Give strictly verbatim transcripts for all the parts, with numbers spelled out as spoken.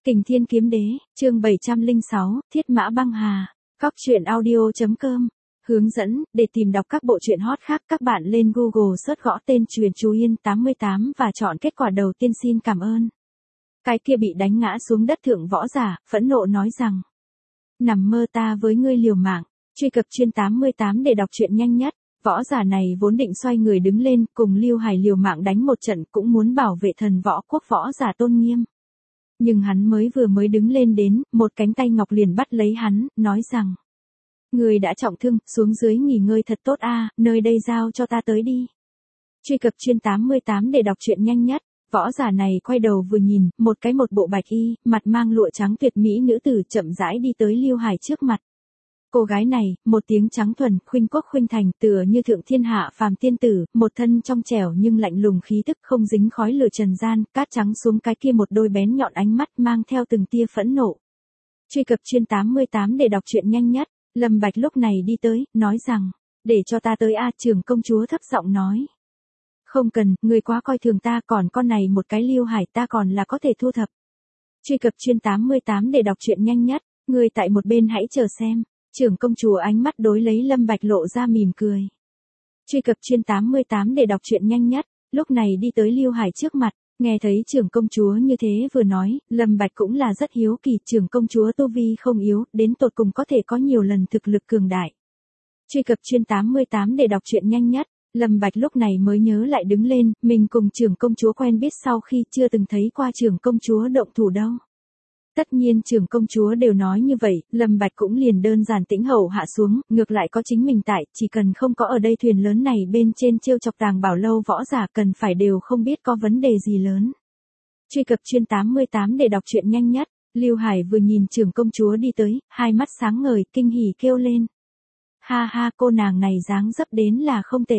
Kình Thiên Kiếm Đế, chương bảy trăm lẻ sáu, Thiết Mã Băng Hà. Cóc truyện audio chấm com. Hướng dẫn, để tìm đọc các bộ truyện hot khác các bạn lên Google search gõ tên Truyện Chú Yên tám mươi tám và chọn kết quả đầu tiên. Xin cảm ơn. Cái kia bị đánh ngã xuống đất thượng võ giả, phẫn nộ nói rằng: nằm mơ ta với ngươi liều mạng. Truy cập chuyên tám mươi tám để đọc truyện nhanh nhất. Võ giả này vốn định xoay người đứng lên, cùng Lưu Hải liều mạng đánh một trận, cũng muốn bảo vệ thần võ quốc võ giả tôn nghiêm. Nhưng hắn mới vừa mới đứng lên đến, một cánh tay ngọc liền bắt lấy hắn, nói rằng: người đã trọng thương, xuống dưới nghỉ ngơi thật tốt a, nơi đây giao cho ta tới đi. Truy cập chuyên tám mươi tám để đọc truyện nhanh nhất. Võ giả này quay đầu vừa nhìn, một cái một bộ bạch y, mặt mang lụa trắng tuyệt mỹ nữ tử chậm rãi đi tới Lưu Hải trước mặt. Cô gái này, một tiếng trắng thuần, khuynh quốc khuynh thành, tựa như thượng thiên hạ phàm tiên tử, một thân trong trẻo nhưng lạnh lùng khí tức không dính khói lửa trần gian, cát trắng xuống cái kia một đôi bén nhọn ánh mắt mang theo từng tia phẫn nộ. Truy cập chuyên tám mươi tám để đọc truyện nhanh nhất. Lâm Bạch lúc này đi tới, nói rằng: để cho ta tới a. Trưởng công chúa thấp giọng nói: không cần, người quá coi thường ta, còn con này một cái Lưu Hải ta còn là có thể thu thập. Truy cập chuyên tám mươi tám để đọc truyện nhanh nhất. Người tại một bên hãy chờ xem. Trưởng công chúa ánh mắt đối lấy Lâm Bạch lộ ra mỉm cười. Truy cập chuyên tám mươi tám để đọc truyện nhanh nhất. Lúc này đi tới Lưu Hải trước mặt, nghe thấy trưởng công chúa như thế vừa nói, Lâm Bạch cũng là rất hiếu kỳ, trưởng công chúa tu vi không yếu, đến tột cùng có thể có nhiều lần thực lực cường đại. Truy cập chuyên tám mươi tám để đọc truyện nhanh nhất. Lâm Bạch lúc này mới nhớ lại đứng lên, mình cùng trưởng công chúa quen biết sau khi chưa từng thấy qua trưởng công chúa động thủ đâu. Tất nhiên trưởng công chúa đều nói như vậy, Lâm Bạch cũng liền đơn giản tĩnh hậu hạ xuống, ngược lại có chính mình tại, chỉ cần không có ở đây thuyền lớn này bên trên trêu chọc Tàng Bảo Lâu võ giả cần phải đều không biết có vấn đề gì lớn. Truy cập chuyên tám mươi tám để đọc truyện nhanh nhất. Lưu Hải vừa nhìn trưởng công chúa đi tới, hai mắt sáng ngời, kinh hỉ kêu lên: ha ha, cô nàng này dáng dấp đến là không tệ.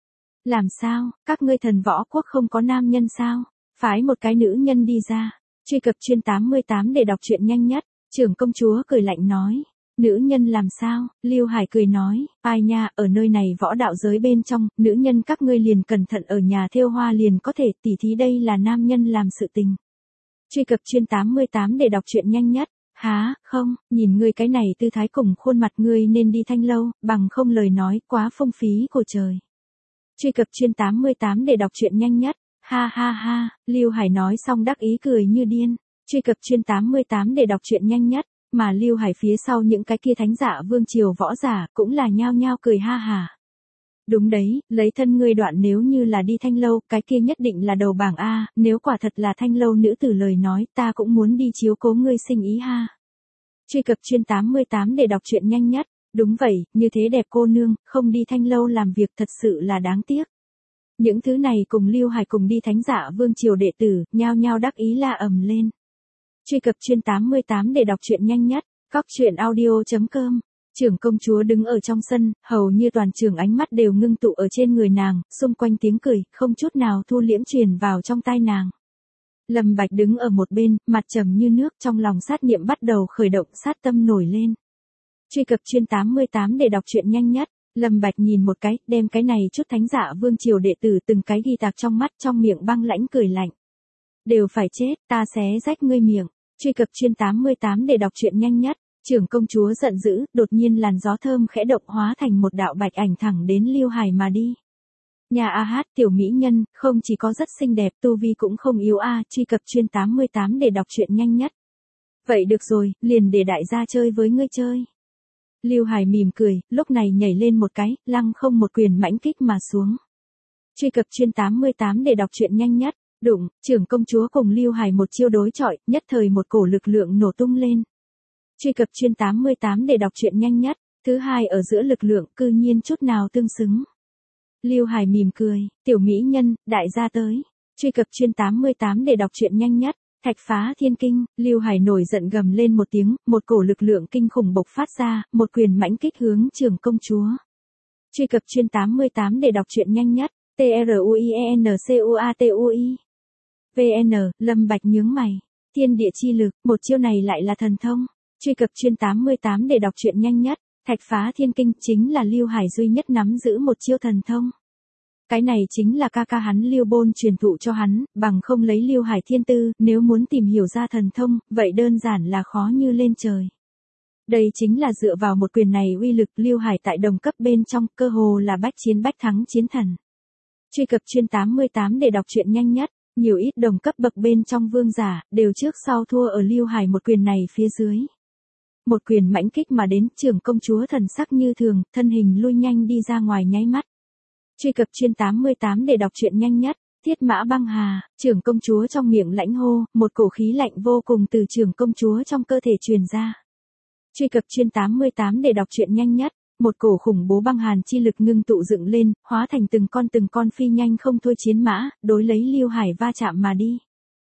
Làm sao, các ngươi thần võ quốc không có nam nhân sao? Phái một cái nữ nhân đi ra. Truy cập chuyên tám mươi tám để đọc truyện nhanh nhất. Trưởng công chúa cười lạnh nói: nữ nhân làm sao? Lưu Hải cười nói: ai nha, ở nơi này võ đạo giới bên trong, nữ nhân các ngươi liền cẩn thận ở nhà thêu hoa liền có thể, tỉ thí đây là nam nhân làm sự tình. Truy cập chuyên tám mươi tám để đọc truyện nhanh nhất. Há, không, nhìn ngươi cái này tư thái cùng khuôn mặt ngươi nên đi Thanh Lâu, bằng không lời nói quá phung phí của trời. Truy cập chuyên tám mươi tám để đọc truyện nhanh nhất. Ha ha ha, Lưu Hải nói xong đắc ý cười như điên. Truy cập chuyên tám mươi tám để đọc truyện nhanh nhất. Mà Lưu Hải phía sau những cái kia thánh giả vương triều võ giả cũng là nhao nhao cười ha hà. Đúng đấy, lấy thân ngươi đoạn nếu như là đi Thanh Lâu, cái kia nhất định là đầu bảng A, nếu quả thật là Thanh Lâu nữ tử lời nói ta cũng muốn đi chiếu cố ngươi sinh ý ha. Truy cập chuyên tám mươi tám để đọc truyện nhanh nhất. Đúng vậy, như thế đẹp cô nương, không đi Thanh Lâu làm việc thật sự là đáng tiếc. Những thứ này cùng Lưu Hải cùng đi thánh giả vương triều đệ tử, nhao nhao đắc ý la ầm lên. Truy cập chuyên tám mươi tám để đọc truyện nhanh nhất. Cóc truyện audio chấm com. Trưởng công chúa đứng ở trong sân, hầu như toàn trường ánh mắt đều ngưng tụ ở trên người nàng, xung quanh tiếng cười, không chút nào thu liễm truyền vào trong tai nàng. Lâm Bạch đứng ở một bên, mặt trầm như nước, trong lòng sát niệm bắt đầu khởi động, sát tâm nổi lên. Truy cập chuyên tám mươi tám để đọc truyện nhanh nhất. Lâm Bạch nhìn một cái, đem cái này chút thánh giả vương triều đệ tử từng cái ghi tạc trong mắt, trong miệng băng lãnh cười lạnh. Đều phải chết, ta xé rách ngươi miệng. Truy cập chuyên tám mươi tám để đọc truyện nhanh nhất. Trưởng công chúa giận dữ, đột nhiên làn gió thơm khẽ động hóa thành một đạo bạch ảnh thẳng đến Lưu Hải mà đi. Nhà a hát tiểu mỹ nhân, không chỉ có rất xinh đẹp, tu vi cũng không yếu a. Truy cập chuyên tám mươi tám để đọc truyện nhanh nhất. Vậy được rồi, liền để đại gia chơi với ngươi chơi. Lưu Hải mỉm cười, lúc này nhảy lên một cái, lăng không một quyền mãnh kích mà xuống. Truy cập chuyên tám mươi tám để đọc truyện nhanh nhất. Đụng, trưởng công chúa cùng Lưu Hải một chiêu đối chọi, nhất thời một cổ lực lượng nổ tung lên. Truy cập chuyên tám mươi tám để đọc truyện nhanh nhất. Thứ hai ở giữa lực lượng cư nhiên chút nào tương xứng. Lưu Hải mỉm cười, tiểu mỹ nhân, đại gia tới. Truy cập chuyên tám mươi tám để đọc truyện nhanh nhất. Thạch phá thiên kinh, Lưu Hải nổi giận gầm lên một tiếng, một cổ lực lượng kinh khủng bộc phát ra, một quyền mãnh kích hướng trưởng công chúa. Truy cập chuyên tám mươi tám để đọc truyện nhanh nhất. T R U I E N C U A T U I. V N, Lâm Bạch nhướng mày. Thiên địa chi lực, một chiêu này lại là thần thông. Truy cập chuyên tám mươi tám để đọc truyện nhanh nhất. Thạch phá thiên kinh chính là Lưu Hải duy nhất nắm giữ một chiêu thần thông. Cái này chính là ca ca hắn Liêu Bôn truyền thụ cho hắn, bằng không lấy Liêu Hải thiên tư, nếu muốn tìm hiểu ra thần thông, vậy đơn giản là khó như lên trời. Đây chính là dựa vào một quyền này uy lực Liêu Hải tại đồng cấp bên trong, cơ hồ là bách chiến bách thắng chiến thần. Truy cập chuyên tám mươi tám để đọc truyện nhanh nhất, nhiều ít đồng cấp bậc bên trong vương giả, đều trước sau thua ở Liêu Hải một quyền này phía dưới. Một quyền mãnh kích mà đến, trưởng công chúa thần sắc như thường, thân hình lui nhanh đi ra ngoài nháy mắt. Truy cập chuyên tám mươi tám để đọc truyện nhanh nhất, Thiết Mã Băng Hà, trưởng công chúa trong miệng lãnh hô, một cổ khí lạnh vô cùng từ trưởng công chúa trong cơ thể truyền ra. Truy cập chuyên tám mươi tám để đọc truyện nhanh nhất, một cổ khủng bố băng hàn chi lực ngưng tụ dựng lên, hóa thành từng con từng con phi nhanh không thôi chiến mã, đối lấy Liêu Hải va chạm mà đi.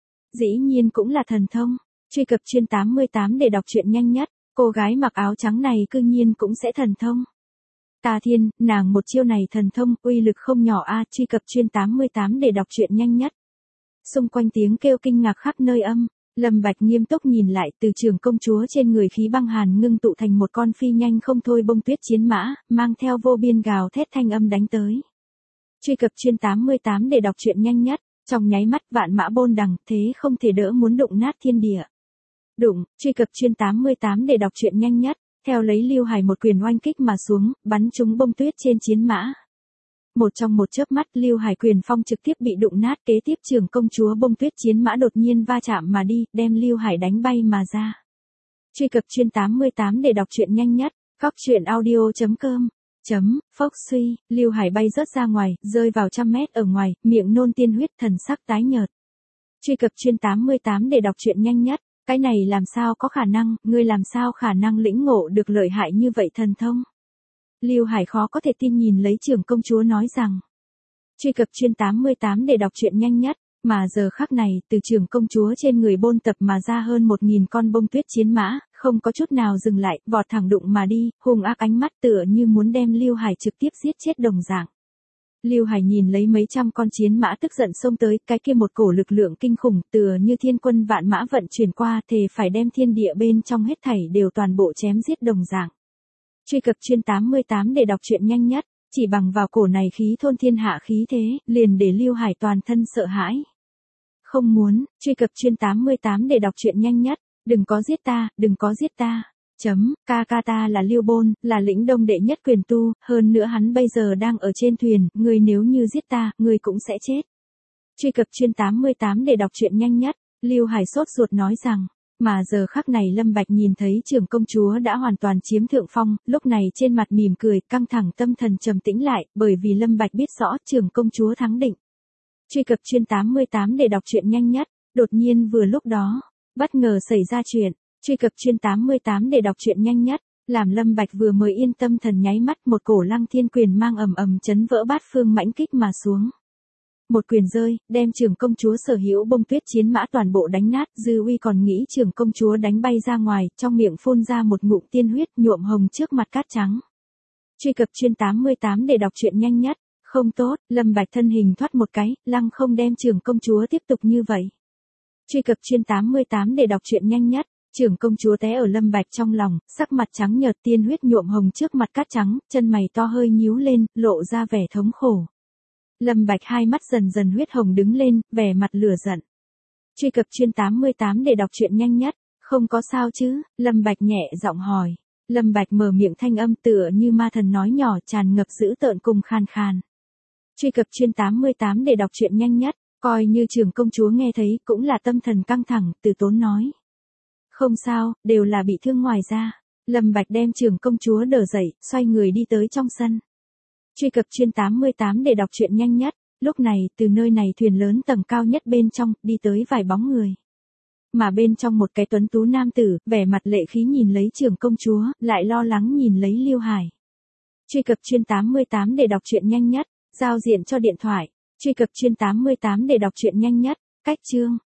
Dĩ nhiên cũng là thần thông. Truy cập chuyên tám mươi tám để đọc truyện nhanh nhất, cô gái mặc áo trắng này cư nhiên cũng sẽ thần thông. Ta thiên, nàng một chiêu này thần thông, uy lực không nhỏ a. Truy cập chuyên tám mươi tám để đọc truyện nhanh nhất. Xung quanh tiếng kêu kinh ngạc khắp nơi âm, Lâm Bạch nghiêm túc nhìn lại, từ trường công chúa trên người khí băng hàn ngưng tụ thành một con phi nhanh không thôi bông tuyết chiến mã, mang theo vô biên gào thét thanh âm đánh tới. Truy cập chuyên tám mươi tám để đọc truyện nhanh nhất, trong nháy mắt vạn mã bôn đằng, thế không thể đỡ muốn đụng nát thiên địa. Đụng, truy cập chuyên tám mươi tám để đọc truyện nhanh nhất, theo lấy Liêu Hải một quyền oanh kích mà xuống, bắn trúng bông tuyết trên chiến mã. Một trong một chớp mắt Liêu Hải quyền phong trực tiếp bị đụng nát, kế tiếp trưởng công chúa bông tuyết chiến mã đột nhiên va chạm mà đi, đem Liêu Hải đánh bay mà ra. Truy cập chuyên tám mươi tám để đọc truyện nhanh nhất, cóc truyện audio chấm com, chấm, phốc suy, Liêu Hải bay rớt ra ngoài, rơi vào trăm mét ở ngoài, miệng nôn tiên huyết, thần sắc tái nhợt. Truy cập chuyên tám mươi tám để đọc truyện nhanh nhất, cái này làm sao có khả năng, ngươi làm sao khả năng lĩnh ngộ được lợi hại như vậy thần thông. Liêu Hải khó có thể tin nhìn lấy trưởng công chúa nói rằng. Truy cập chuyên tám mươi tám để đọc truyện nhanh nhất, mà giờ khắc này, từ trưởng công chúa trên người bôn tập mà ra hơn một nghìn con bông tuyết chiến mã, không có chút nào dừng lại, vọt thẳng đụng mà đi, hung ác ánh mắt tựa như muốn đem Liêu Hải trực tiếp giết chết đồng dạng. Liêu Hải nhìn lấy mấy trăm con chiến mã tức giận xông tới, cái kia một cổ lực lượng kinh khủng tựa như thiên quân vạn mã vận chuyển qua, thề phải đem thiên địa bên trong hết thảy đều toàn bộ chém giết đồng dạng. Truy cập chuyên tám mươi tám để đọc truyện nhanh nhất, chỉ bằng vào cổ này khí thôn thiên hạ khí thế, liền để Liêu Hải toàn thân sợ hãi. Không muốn, truy cập chuyên tám mươi tám để đọc truyện nhanh nhất, đừng có giết ta, đừng có giết ta. Chấm, ca ca ta là Liêu Bôn, là lĩnh đông đệ nhất quyền tu, hơn nữa hắn bây giờ đang ở trên thuyền, ngươi nếu như giết ta, ngươi cũng sẽ chết. Truy cập chuyên tám mươi tám để đọc truyện nhanh nhất, Liêu Hải sốt ruột nói rằng. Mà giờ khắc này Lâm Bạch nhìn thấy trưởng công chúa đã hoàn toàn chiếm thượng phong, lúc này trên mặt mỉm cười, căng thẳng tâm thần trầm tĩnh lại, bởi vì Lâm Bạch biết rõ trưởng công chúa thắng định. Truy cập chuyên tám mươi tám để đọc truyện nhanh nhất, đột nhiên vừa lúc đó, bất ngờ xảy ra chuyện. Truy cập chuyên tám mươi tám để đọc truyện nhanh nhất, làm Lâm Bạch vừa mới yên tâm thần nháy mắt một cổ lăng thiên quyền mang ầm ầm chấn vỡ bát phương mãnh kích mà xuống. Một quyền rơi, đem trưởng công chúa sở hữu bông tuyết chiến mã toàn bộ đánh nát, Dư Uy còn nghĩ trưởng công chúa đánh bay ra ngoài, trong miệng phun ra một ngụm tiên huyết nhuộm hồng trước mặt cát trắng. Truy cập chuyên tám mươi tám để đọc truyện nhanh nhất, không tốt, Lâm Bạch thân hình thoát một cái, lăng không đem trưởng công chúa tiếp tục như vậy. Truy cập chuyên tám mươi tám để đọc truyện nhanh nhất, trưởng công chúa té ở Lâm Bạch trong lòng, sắc mặt trắng nhợt tiên huyết nhuộm hồng trước mặt cát trắng, chân mày to hơi nhíu lên, lộ ra vẻ thống khổ. Lâm Bạch hai mắt dần dần huyết hồng đứng lên, vẻ mặt lửa giận. Truy cập chuyên tám mươi tám để đọc truyện nhanh nhất, không có sao chứ, Lâm Bạch nhẹ giọng hỏi. Lâm Bạch mở miệng thanh âm tựa như ma thần nói nhỏ tràn ngập dữ tợn cùng khan khan. Truy cập chuyên tám mươi tám để đọc truyện nhanh nhất, coi như trưởng công chúa nghe thấy cũng là tâm thần căng thẳng, từ tốn nói. Không sao, đều là bị thương ngoài da. Lâm Bạch đem trưởng công chúa đỡ dậy, xoay người đi tới trong sân. Truy cập chuyên tám mươi tám để đọc truyện nhanh nhất, lúc này từ nơi này thuyền lớn tầng cao nhất bên trong, đi tới vài bóng người. Mà bên trong một cái tuấn tú nam tử, vẻ mặt lệ khí nhìn lấy trưởng công chúa, lại lo lắng nhìn lấy Liêu Hải. Truy cập chuyên tám mươi tám để đọc truyện nhanh nhất, giao diện cho điện thoại. Truy cập chuyên tám mươi tám để đọc truyện nhanh nhất, cách chương.